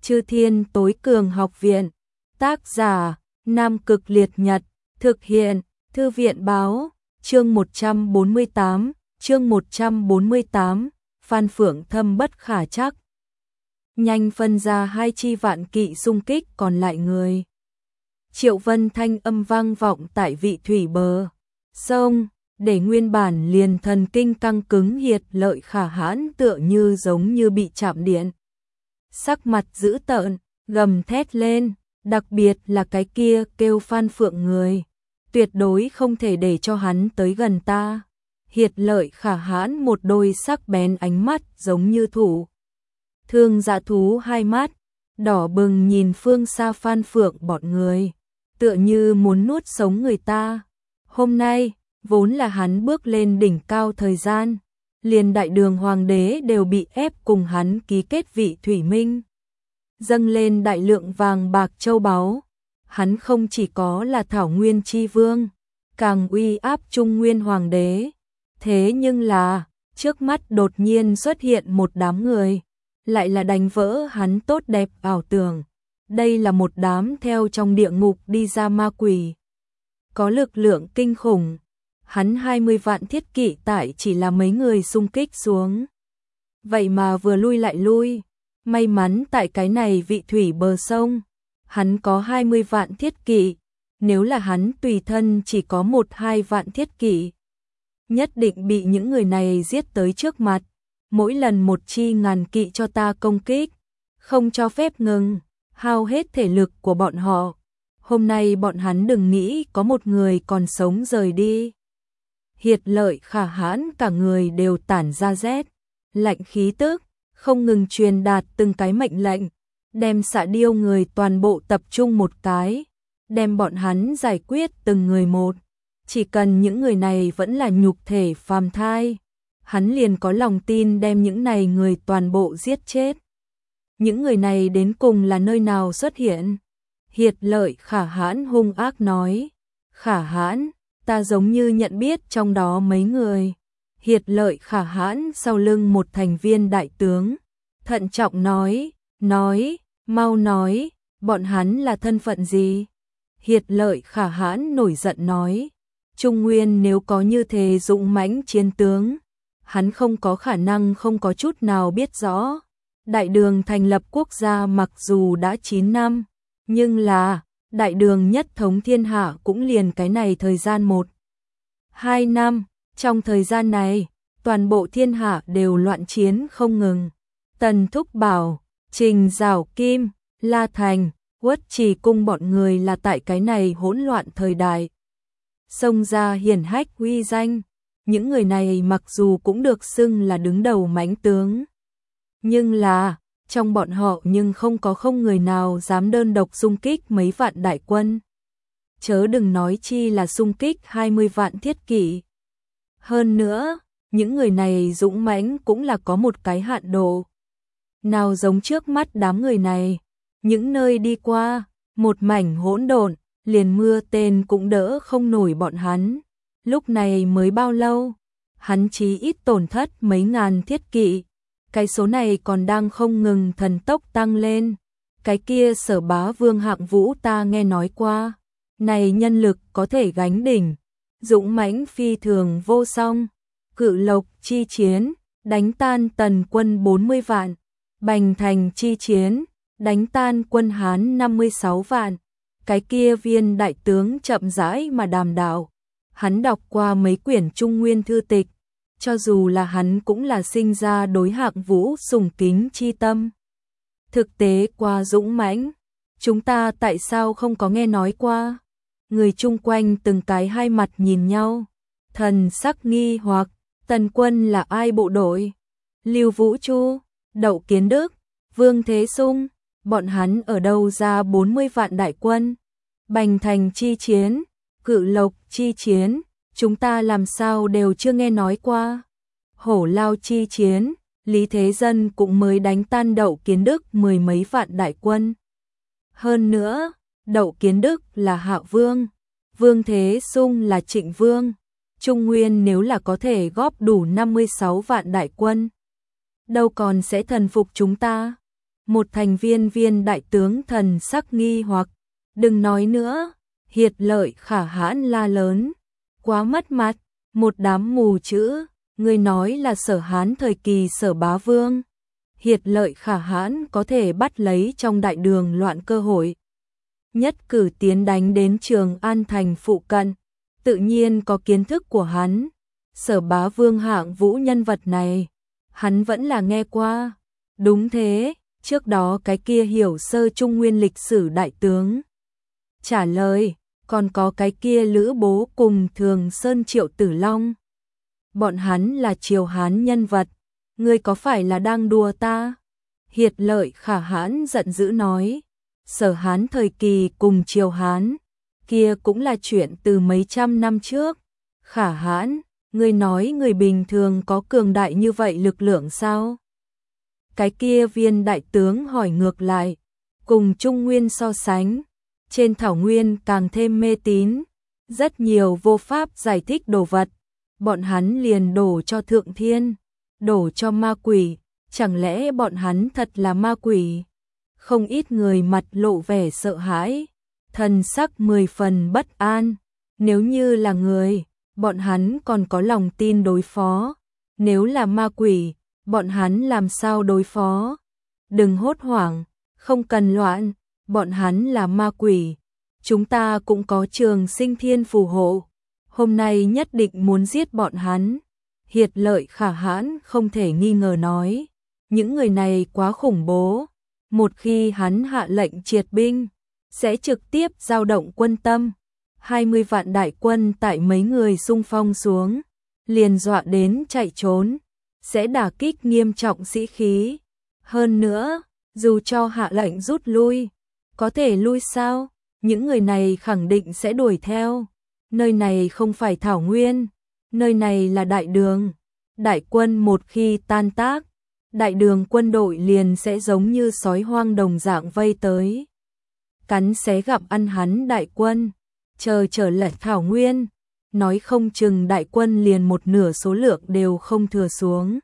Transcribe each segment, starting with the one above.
Chư Thiên Tối Cường Học Viện. Tác giả: Nam Cực Liệt Nhật. Thực hiện: Thư viện báo. Chương 148, Phan Phượng Thâm bất khả trắc. Nhanh phân ra 2 chi vạn kỵ xung kích còn lại người. Triệu Vân thanh âm vang vọng tại vị thủy bờ sông, để nguyên bản liền thần kinh căng cứng Hiệt Lợi Khả Hãn tựa như giống như bị chạm điện. Sắc mặt dữ tợn, gầm thét lên, đặc biệt là cái kia kêu Phan Phượng người. Tuyệt đối không thể để cho hắn tới gần ta. Hiệt Lợi Khả Hãn một đôi sắc bén ánh mắt giống như thủ thương dã thú, hai mắt đỏ bừng nhìn phương xa Phan Phượng bọn người, tựa như muốn nuốt sống người ta. Hôm nay vốn là hắn bước lên đỉnh cao thời gian, liền đại đường hoàng đế đều bị ép cùng hắn ký kết vị thủy minh, dâng lên đại lượng vàng bạc châu báu. Hắn không chỉ có là Thảo Nguyên chi vương, càng uy áp Trung Nguyên hoàng đế. Thế nhưng là, trước mắt đột nhiên xuất hiện một đám người, lại là đánh vỡ hắn tốt đẹp ảo tưởng. Đây là một đám theo trong địa ngục đi ra ma quỷ, có lực lượng kinh khủng. Hắn 20 vạn thiết kỵ tại chỉ là mấy người xung kích xuống, vậy mà vừa lui lại lui. May mắn tại cái này vị thủy bờ sông, hắn có 20 vạn thiết kỵ. Nếu là hắn tùy thân chỉ có 1-2 vạn thiết kỵ, nhất định bị những người này giết tới trước mặt. Mỗi lần một chi ngàn kỵ cho ta công kích, không cho phép ngừng, hao hết thể lực của bọn họ. Hôm nay bọn hắn đừng nghĩ có một người còn sống rời đi. Hiệt Lợi Khả Hãn cả người đều tản ra rét lạnh khí tức, không ngừng truyền đạt từng cái mệnh lệnh, đem Xạ Điêu người toàn bộ tập trung một cái, đem bọn hắn giải quyết từng người một. Chỉ cần những người này vẫn là nhục thể phàm thai, hắn liền có lòng tin đem những này người toàn bộ giết chết. Những người này đến cùng là nơi nào xuất hiện? Hiệt Lợi Khả Hãn hung ác nói. Khả Hãn, ta giống như nhận biết trong đó mấy người. Hiệt Lợi Khả Hãn sau lưng một thành viên đại tướng, thận trọng nói, mau nói, bọn hắn là thân phận gì? Hiệt Lợi Khả Hãn nổi giận nói, Trung Nguyên nếu có như thế dũng mãnh chiến tướng, hắn không có khả năng không có chút nào biết rõ. Đại đường thành lập quốc gia mặc dù đã 9 năm, nhưng là đại đường nhất thống thiên hạ cũng liền cái này thời gian 1-2 năm. Trong thời gian này, toàn bộ thiên hạ đều loạn chiến không ngừng. Tần Thúc Bảo, Trình Giảo Kim, La Thành, Uất Trì Cung bọn người là tại cái này hỗn loạn thời đại xông ra hiển hách uy danh. Những người này mặc dù cũng được xưng là đứng đầu mãnh tướng, nhưng là trong bọn họ nhưng không người nào dám đơn độc xung kích mấy vạn đại quân, chớ đừng nói chi là xung kích 20 vạn thiết kỵ. Hơn nữa, những người này dũng mãnh cũng là có một cái hạn độ. Nào giống trước mắt đám người này, những nơi đi qua, một mảnh hỗn độn, liền mưa tên cũng đỡ không nổi bọn hắn. Lúc này mới bao lâu, hắn chí ít tổn thất mấy ngàn thiết kỵ. Cái số này còn đang không ngừng thần tốc tăng lên. Cái kia Sở Bá Vương Hạng Vũ ta nghe nói qua, này nhân lực có thể gánh đỉnh, dũng mãnh phi thường vô song. Cự Lộc chi chiến, đánh tan Tần quân 40 vạn. Bành Thành chi chiến, đánh tan quân Hán 56 vạn. Cái kia Viên đại tướng chậm rãi mà đàm đạo. Hắn đọc qua mấy quyển Trung Nguyên thư tịch, cho dù là hắn cũng là sinh ra đối Hạng Vũ sùng kính chi tâm. Thực tế qua dũng mãnh, chúng ta tại sao không có nghe nói qua? Người chung quanh từng cái hai mặt nhìn nhau, thần sắc nghi hoặc. Tần quân là ai bộ đội? Lưu Vũ Chu, Đậu Kiến Đức, Vương Thế Sung, bọn hắn ở đâu ra 40 vạn đại quân? Bành Thành chi chiến, Cự Lộc chi chiến, chúng ta làm sao đều chưa nghe nói qua. Hổ Lao chi chiến, Lý Thế Dân cũng mới đánh tan Đậu Kiến Đức 10 mấy vạn đại quân. Hơn nữa, Đậu Kiến Đức là Hạ Vương, Vương Thế Sung là Trịnh Vương. Trung Nguyên nếu là có thể góp đủ 56 vạn đại quân, đâu còn sẽ thần phục chúng ta. Một thành viên viên đại tướng thần sắc nghi hoặc, đừng nói nữa, Hiệt Lợi Khả Hãn la lớn, quá mất mặt, một đám mù chữ, người nói là Sở Hán thời kỳ Sở Bá Vương. Hiệt Lợi Khả Hãn có thể bắt lấy trong đại đường loạn cơ hội, nhất cử tiến đánh đến Trường An thành phụ cận, tự nhiên có kiến thức của hắn. Sở Bá Vương Hạng Vũ nhân vật này, hắn vẫn là nghe qua. Đúng thế, trước đó cái kia hiểu sơ Trung Nguyên lịch sử đại tướng trả lời, còn có cái kia Lữ Bố cùng Thường Sơn Triệu Tử Long. Bọn hắn là Triều Hán nhân vật, ngươi có phải là đang đùa ta? Hiệt Lợi Khả Hãn giận dữ nói, Sở Hán thời kỳ cùng Triều Hán, kia cũng là chuyện từ mấy trăm năm trước. Khả Hãn, ngươi nói người bình thường có cường đại như vậy lực lượng sao? Cái kia viên đại tướng hỏi ngược lại, cùng Trung Nguyên so sánh, trên thảo nguyên càng thêm mê tín, rất nhiều vô pháp giải thích đồ vật, bọn hắn liền đổ cho thượng thiên, đổ cho ma quỷ, chẳng lẽ bọn hắn thật là ma quỷ? Không ít người mặt lộ vẻ sợ hãi, thần sắc 10 phần bất an, nếu như là người, bọn hắn còn có lòng tin đối phó, nếu là ma quỷ, bọn hắn làm sao đối phó? Đừng hốt hoảng, không cần loạn, bọn hắn là ma quỷ, chúng ta cũng có Trường Sinh Thiên phù hộ, hôm nay nhất định muốn giết bọn hắn. Hiệt Lợi Khả Hãn không thể nghi ngờ nói, những người này quá khủng bố, một khi hắn hạ lệnh triệt binh, sẽ trực tiếp dao động quân tâm. 20 vạn đại quân tại mấy người xung phong xuống, liền dọa đến chạy trốn, sẽ đả kích nghiêm trọng sĩ khí. Hơn nữa, dù cho hạ lệnh rút lui, có thể lui sao? Những người này khẳng định sẽ đuổi theo. Nơi này không phải thảo nguyên, nơi này là đại đường. Đại quân một khi tan tác, đại đường quân đội liền sẽ giống như sói hoang đồng dạng vây tới, cắn xé gặm ăn hắn đại quân. Chờ trở lại thảo nguyên, nói không chừng đại quân liền một nửa số lượng đều không thừa xuống.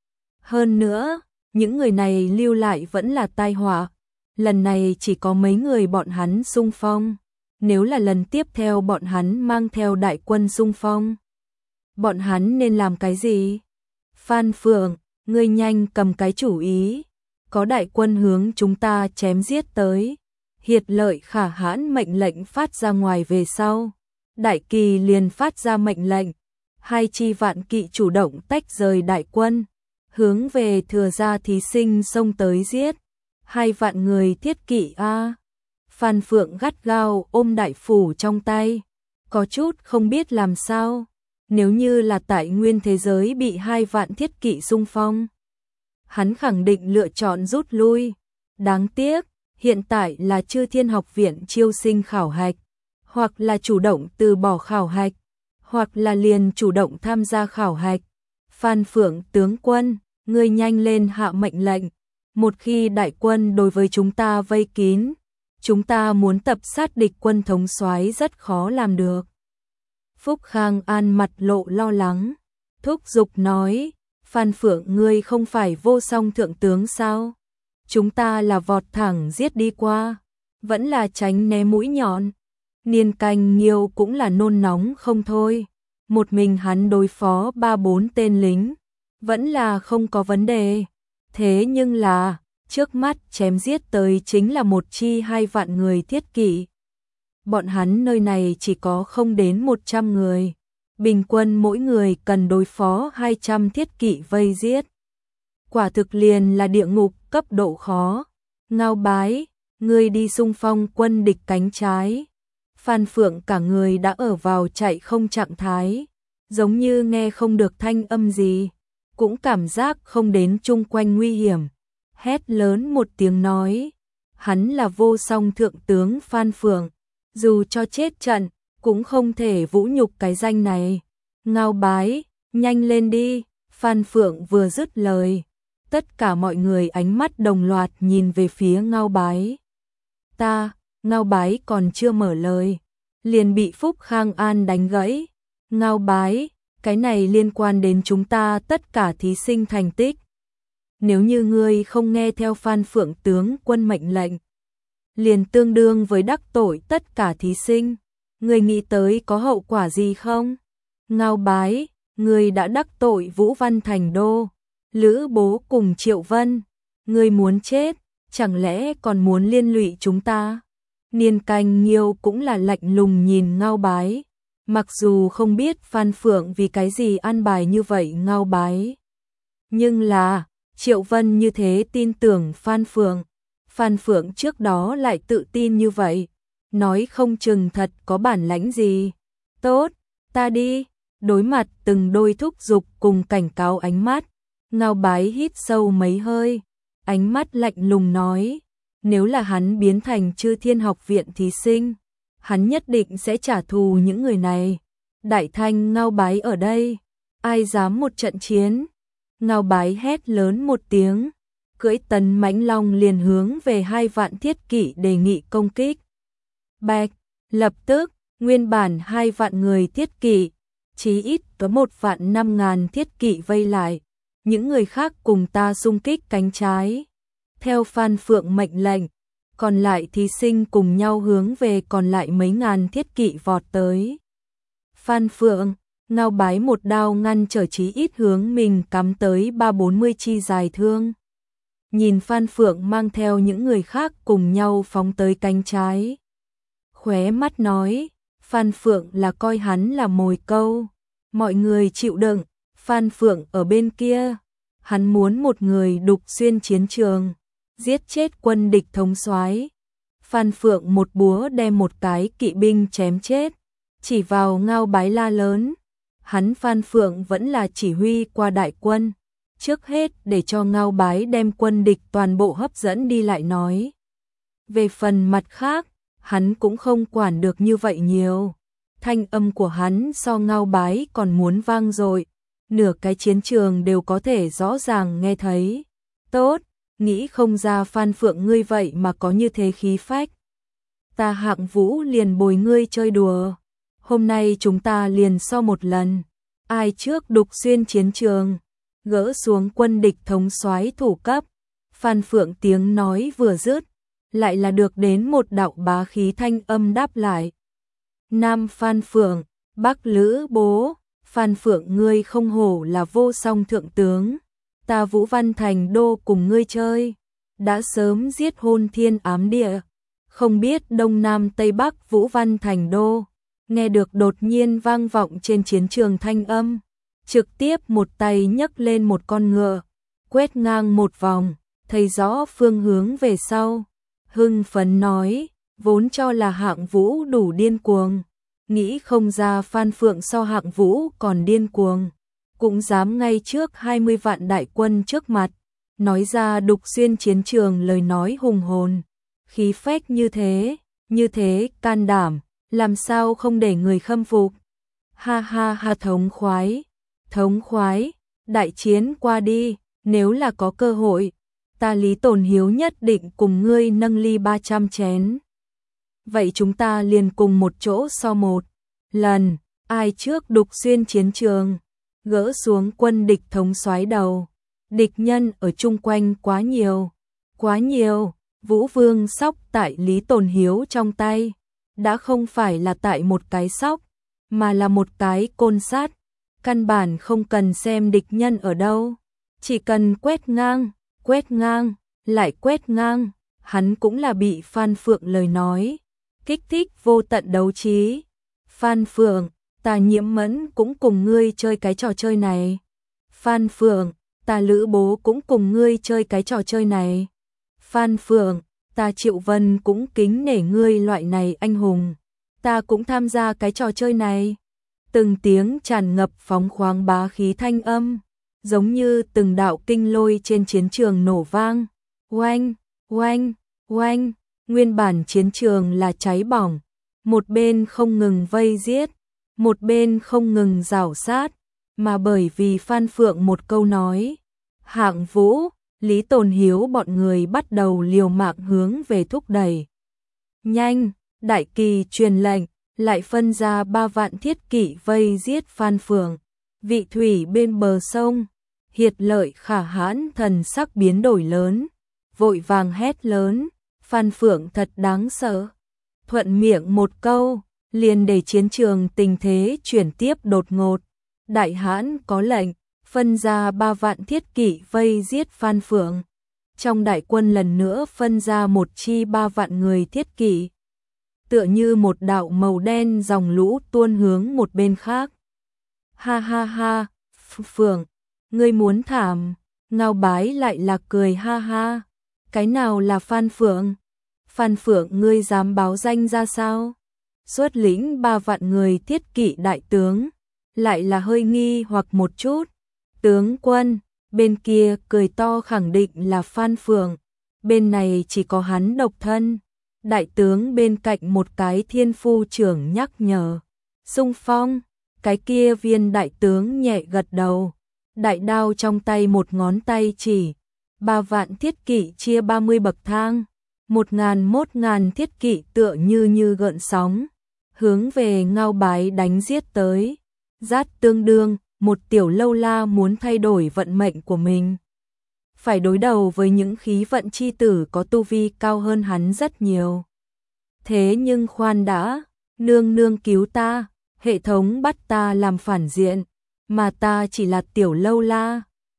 Hơn nữa, những người này lưu lại vẫn là tai họa. Lần này chỉ có mấy người bọn hắn xung phong, nếu là lần tiếp theo bọn hắn mang theo đại quân xung phong, bọn hắn nên làm cái gì? Phan Phượng, ngươi nhanh cầm cái chủ ý, có đại quân hướng chúng ta chém giết tới. Hiệt Lợi Khả Hãn mệnh lệnh phát ra ngoài về sau, Đại Kỳ liền phát ra mệnh lệnh, 2 chi vạn kỵ chủ động tách rời đại quân, hướng về Thừa Gia thí sinh xông tới giết. 2 vạn người thiết kỵ a. Phan Phượng gắt gao ôm đại phủ trong tay, có chút không biết làm sao. Nếu như là tại nguyên thế giới bị 2 vạn thiết kỵ xung phong, hắn khẳng định lựa chọn rút lui. Đáng tiếc, hiện tại là Chư Thiên Học viện chiêu sinh khảo hạch, hoặc là chủ động từ bỏ khảo hạch, hoặc là liền chủ động tham gia khảo hạch. Phan Phượng tướng quân, ngươi nhanh lên hạ mệnh lệnh, một khi đại quân đối với chúng ta vây kín, chúng ta muốn tập sát địch quân thống soái rất khó làm được. Phúc Khang An mặt lộ lo lắng, thúc giục nói, Phan Phượng ngươi không phải vô song thượng tướng sao? Chúng ta là vọt thẳng giết đi qua, vẫn là tránh né mũi nhọn. Niên Canh Nghiêu cũng là nôn nóng không thôi, một mình hắn đối phó 3-4 tên lính, vẫn là không có vấn đề. Thế nhưng là, trước mắt chém giết tới chính là 1 chi 2 vạn người thiết kỵ. Bọn hắn nơi này chỉ có không đến 100 người, bình quân mỗi người cần đối phó 200 thiết kỵ vây giết. Quả thực liền là địa ngục cấp độ khó. Ngao Bái, ngươi đi xung phong quân địch cánh trái. Phan Phượng cả người đã ở vào chạy không trạng thái, giống như nghe không được thanh âm gì, cũng cảm giác không đến chung quanh nguy hiểm. Hét lớn một tiếng nói, hắn là vô song thượng tướng Phan Phượng, dù cho chết trận, cũng không thể vũ nhục cái danh này. Ngao Bái, nhanh lên đi. Phan Phượng vừa dứt lời, tất cả mọi người ánh mắt đồng loạt nhìn về phía Ngao Bái. Ngao Bái còn chưa mở lời, liền bị Phúc Khang An đánh gãy. Ngao Bái, cái này liên quan đến chúng ta tất cả thí sinh thành tích. nếu như ngươi không nghe theo Phan Phượng tướng quân mệnh lệnh, liền tương đương với đắc tội tất cả thí sinh. Ngươi nghĩ tới có hậu quả gì không? Ngao Bái, ngươi đã đắc tội Vũ Văn Thành Đô, Lữ Bố cùng Triệu Vân. Ngươi muốn chết, chẳng lẽ còn muốn liên lụy chúng ta? Niên Canh Nghiêu cũng là lạnh lùng nhìn Ngao Bái. Mặc dù không biết Phan Phượng vì cái gì an bài như vậy Ngao Bái, nhưng là Triệu Vân như thế tin tưởng Phan Phượng. Phan Phượng trước đó lại tự tin như vậy, nói không chừng thật có bản lãnh gì. Tốt, ta đi. Đối mặt từng đôi thúc giục cùng cảnh cáo ánh mắt, Ngao Bái hít sâu mấy hơi, ánh mắt lạnh lùng nói, nếu là hắn biến thành Chư Thiên Học viện thí sinh, hắn nhất định sẽ trả thù những người này. Đại thanh Ngao Bái ở đây, ai dám một trận chiến? Ngao Bái hét lớn một tiếng, cưỡi Tấn Mãnh Long liền hướng về 2 vạn thiết kỵ đề nghị công kích. Bạch, lập tức, nguyên bản 2 vạn người thiết kỵ, chí ít có 1.500.000 thiết kỵ vây lại, những người khác cùng ta xung kích cánh trái. Theo Phan Phượng mệnh lệnh, còn lại thí sinh cùng nhau hướng về còn lại mấy ngàn thiết kỵ vọt tới. Phan Phượng, Ngao Bái một đao ngăn trở chí ít hướng mình cắm tới 3-40 chi dài thương. Nhìn Phan Phượng mang theo những người khác cùng nhau phóng tới cánh trái. Khóe mắt nói, Phan Phượng là coi hắn là mồi câu. Mọi người chịu đựng, Phan Phượng ở bên kia. Hắn muốn một người đục xuyên chiến trường, giết chết quân địch thống soái. Phan Phượng một búa đem một cái kỵ binh chém chết, chỉ vào Ngao Bái la lớn. Hắn Phan Phượng vẫn là chỉ huy qua đại quân, trước hết để cho Ngao Bái đem quân địch toàn bộ hấp dẫn đi lại nói. Về phần mặt khác, hắn cũng không quản được như vậy nhiều. Thanh âm của hắn so Ngao Bái còn muốn vang dội, nửa cái chiến trường đều có thể rõ ràng nghe thấy. Tốt, nghĩ không ra Phan Phượng ngươi vậy mà có như thế khí phách. Ta Hạng Vũ liền bồi ngươi chơi đùa. Hôm nay chúng ta liền so một lần, ai trước đục xuyên chiến trường, gỡ xuống quân địch thống soái thủ cấp. Phan Phượng tiếng nói vừa dứt, lại là được đến một đạo bá khí thanh âm đáp lại. Nam Phan Phượng, Bắc Lữ Bố. Phan Phượng ngươi không hổ là vô song thượng tướng, ta Vũ Văn Thành Đô cùng ngươi chơi, đã sớm giết hôn thiên ám địa, không biết Đông Nam Tây Bắc Vũ Văn Thành Đô. Nghe được đột nhiên vang vọng trên chiến trường thanh âm, trực tiếp một tay nhấc lên một con ngựa, quét ngang một vòng, thấy rõ phương hướng về sau. Hưng phấn nói, vốn cho là Hạng Vũ đủ điên cuồng, nghĩ không ra Phan Phượng so Hạng Vũ còn điên cuồng, cũng dám ngay trước 20 vạn đại quân trước mặt, nói ra đục xuyên chiến trường lời nói hùng hồn, khí phách như thế can đảm, làm sao không để người khâm phục. Ha ha ha, thống khoái, đại chiến qua đi, nếu là có cơ hội, ta Lý Tồn Hiếu nhất định cùng ngươi nâng ly 300 chén. Vậy chúng ta liền cùng một chỗ so một lần, ai trước đục xuyên chiến trường, gỡ xuống quân địch thống soái đầu. Địch nhân ở chung quanh quá nhiều, Vũ Vương sóc tại Lý Tồn Hiếu trong tay, đã không phải là tại một cái sóc, mà là một cái côn sắt, căn bản không cần xem địch nhân ở đâu, chỉ cần quét ngang, lại quét ngang, hắn cũng là bị Phan Phượng lời nói kích thích vô tận đấu trí. Phan Phượng, ta Nhiễm Mẫn cũng cùng ngươi chơi cái trò chơi này. Phan Phượng, ta Lữ Bố cũng cùng ngươi chơi cái trò chơi này. Phan Phượng, ta Triệu Vân cũng kính nể ngươi loại này anh hùng, ta cũng tham gia cái trò chơi này. Từng tiếng tràn ngập phóng khoáng bá khí thanh âm, giống như từng đạo kinh lôi trên chiến trường nổ vang. Oanh, oanh, oanh, nguyên bản chiến trường là cháy bỏng, một bên không ngừng vây giết, một bên không ngừng rảo sát, mà bởi vì Phan Phượng một câu nói, Hạng Vũ, Lý Tồn Hiếu bọn người bắt đầu liều mạng hướng về thúc đẩy. Nhanh, đại kỳ truyền lệnh, lại phân ra 3 vạn thiết kỵ vây giết Phan Phượng. Vị thủy bên bờ sông, Hiệt Lợi Khả hãn thần sắc biến đổi lớn, vội vàng hét lớn, Phan Phượng thật đáng sợ. Thuận miệng một câu, liền để chiến trường tình thế chuyển tiếp đột ngột. Đại hãn có lệnh, phân ra 3 vạn thiết kỵ vây giết Phan Phượng. Trong đại quân lần nữa phân ra một chi 3 vạn người thiết kỵ. Tựa như một đạo màu đen dòng lũ tuôn hướng một bên khác. Ha ha ha, Phượng, ngươi muốn thảm, Ngao Bái lại là cười ha ha. Cái nào là Phan Phượng? Phan Phượng ngươi dám báo danh ra sao? Xuất lĩnh 3 vạn người thiết kỵ đại tướng, lại là hơi nghi hoặc một chút. Tướng quân, bên kia cười to khẳng định là Phan Phượng, bên này chỉ có hắn độc thân. Đại tướng bên cạnh một cái thiên phu trưởng nhắc nhở. Xung phong, cái kia viên đại tướng nhẹ gật đầu. Đại đao trong tay một ngón tay chỉ. 3 vạn thiết kỵ chia 30 bậc thang. 1.000 thiết kỵ tựa như gợn sóng. Hướng về Ngao Bái đánh giết tới. Rát tương đương, một tiểu lâu la muốn thay đổi vận mệnh của mình. Phải đối đầu với những khí vận chi tử có tu vi cao hơn hắn rất nhiều. Thế nhưng khoan đã, nương nương cứu ta, hệ thống bắt ta làm phản diện, mà ta chỉ là tiểu lâu la.